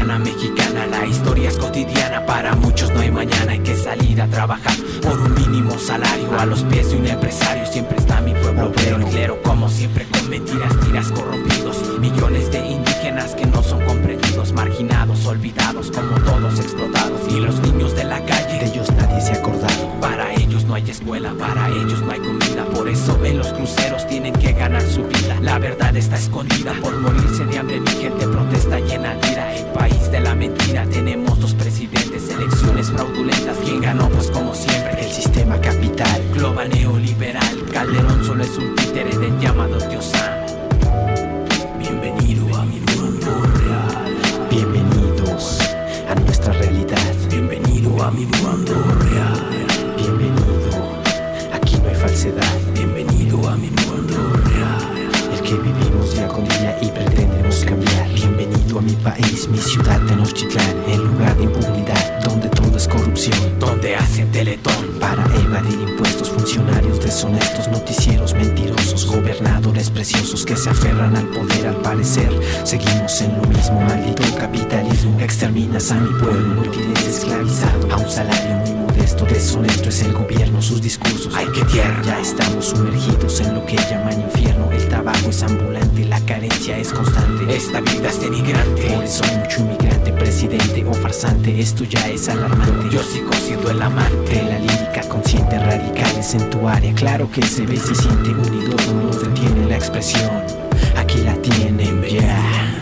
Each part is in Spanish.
zona mexicana. La historia es cotidiana, para muchos no hay mañana. Hay que salir a trabajar por un mínimo salario, a los pies de un empresario. Siempre está mi pueblo obrero, el clero, como siempre, con mentiras, tiras, corrompidos. Millones de indígenas que no son comprendidos, marginados, olvidados, como todos explotados. Y los niños de la calle, de ellos nadie se ha acordado. Para ellos no hay escuela, para ellos no hay comida. Por eso en los cruceros tienen que ganar su vida. La verdad está escondida, por morirse de hambre mi gente protesta llena de ira. El país de la mentira, tenemos dos presidentes, elecciones fraudulentas. ¿Quién ganó? Pues como siempre, el sistema capital, global neoliberal. Calderón solo es un títere del llamado Dios amo. Bienvenido a mi mundo real. Bienvenidos a nuestra realidad. Bienvenido a mi mundo real. Bienvenido, aquí no hay falsedad. Bienvenido a mi mundo real. El que vivimos día con día y pretendemos cambiar. Bienvenido a mi país, mi ciudad Tenochtitlán, el lugar de impunidad, donde todo es corrupción, donde hacen teletón para evadir impuestos, funcionarios deshonestos, noticieros mentirosos, gobernadores preciosos que se aferran al poder. Al parecer seguimos en lo mismo, maldito capitalismo. Exterminas a mi pueblo, lo tienes esclavizado a un salario muy modesto. Deshonesto es el gobierno, sus discursos, ay qué tierra. Ya estamos sumergidos en lo que llaman infierno. El tabaco es ambulante, la carencia es constante. Esta vida es denigrante, por eso hay mucho inmigrante, presidente o farsante. Esto ya es alarmante. Yo sigo siendo el amante de la lírica consciente, radicales en tu área. Claro que se ve y se siente unido, no nos detiene la expresión. Aquí la tienen ya.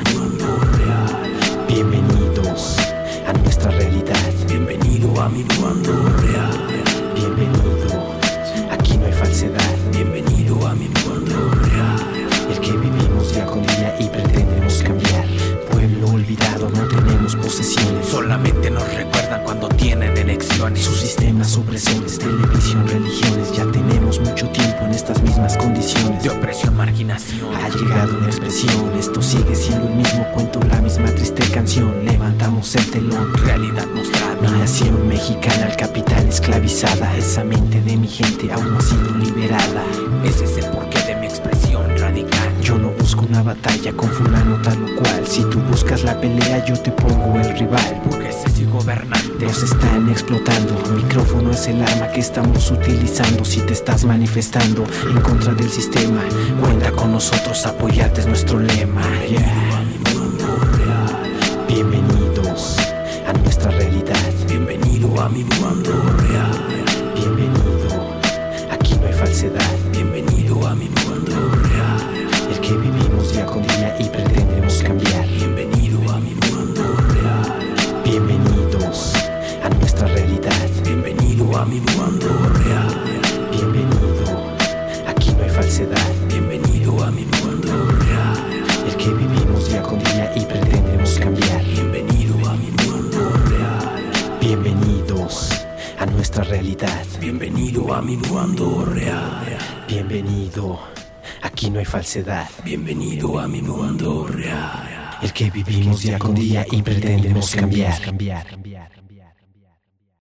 Bienvenidos a nuestra realidad. Bienvenido a mi mundo real. Bienvenido, aquí no hay falsedad. Bienvenido a mi mundo real. El que vivimos día con día y pretendemos cambiar. Pueblo olvidado, no tenemos posesiones. Solamente nos recuerdan cuando tienen elecciones. Sus sistemas opresores, televisión, religiones. Ya tenemos mucho tiempo en estas mismas condiciones de opresión, marginación. Ha llegado una expresión, esto sigue siendo el mismo cuento, la misma triste canción. Levantamos el telón, realidad mostrada. Mi nación mexicana al capital esclavizada. Esa mente de mi gente aún no ha sido liberada. Ese es el porqué de mi expresión radical. Yo no busco una batalla con fulano tal o cual. Si tú buscas la pelea yo te pongo el rival. Burgueses y gobernantes nos están explotando. El micrófono es el arma que estamos utilizando. Si te estás manifestando en contra del sistema, cuenta con nosotros, apoyarte es nuestro lema. Bienvenidos a nuestra realidad. Bienvenido a mi mundo real. Bienvenido, aquí no hay falsedad. Bienvenido a mi mundo real. El que vivimos día con día y pretendemos cambiar. Bienvenido a mi mundo real. Bienvenidos a nuestra realidad. Bienvenido a mi mundo real. Bienvenido, aquí no hay falsedad. Bienvenido a mi mundo real. El que vivimos día con día y pretendemos cambiar. Bienvenido a mi mundo real. Bienvenidos a nuestra realidad. Bienvenido a mi mundo real. Bienvenido, aquí no hay falsedad. Bienvenido a mi mundo real. El que vivimos día con día y pretendemos cambiar.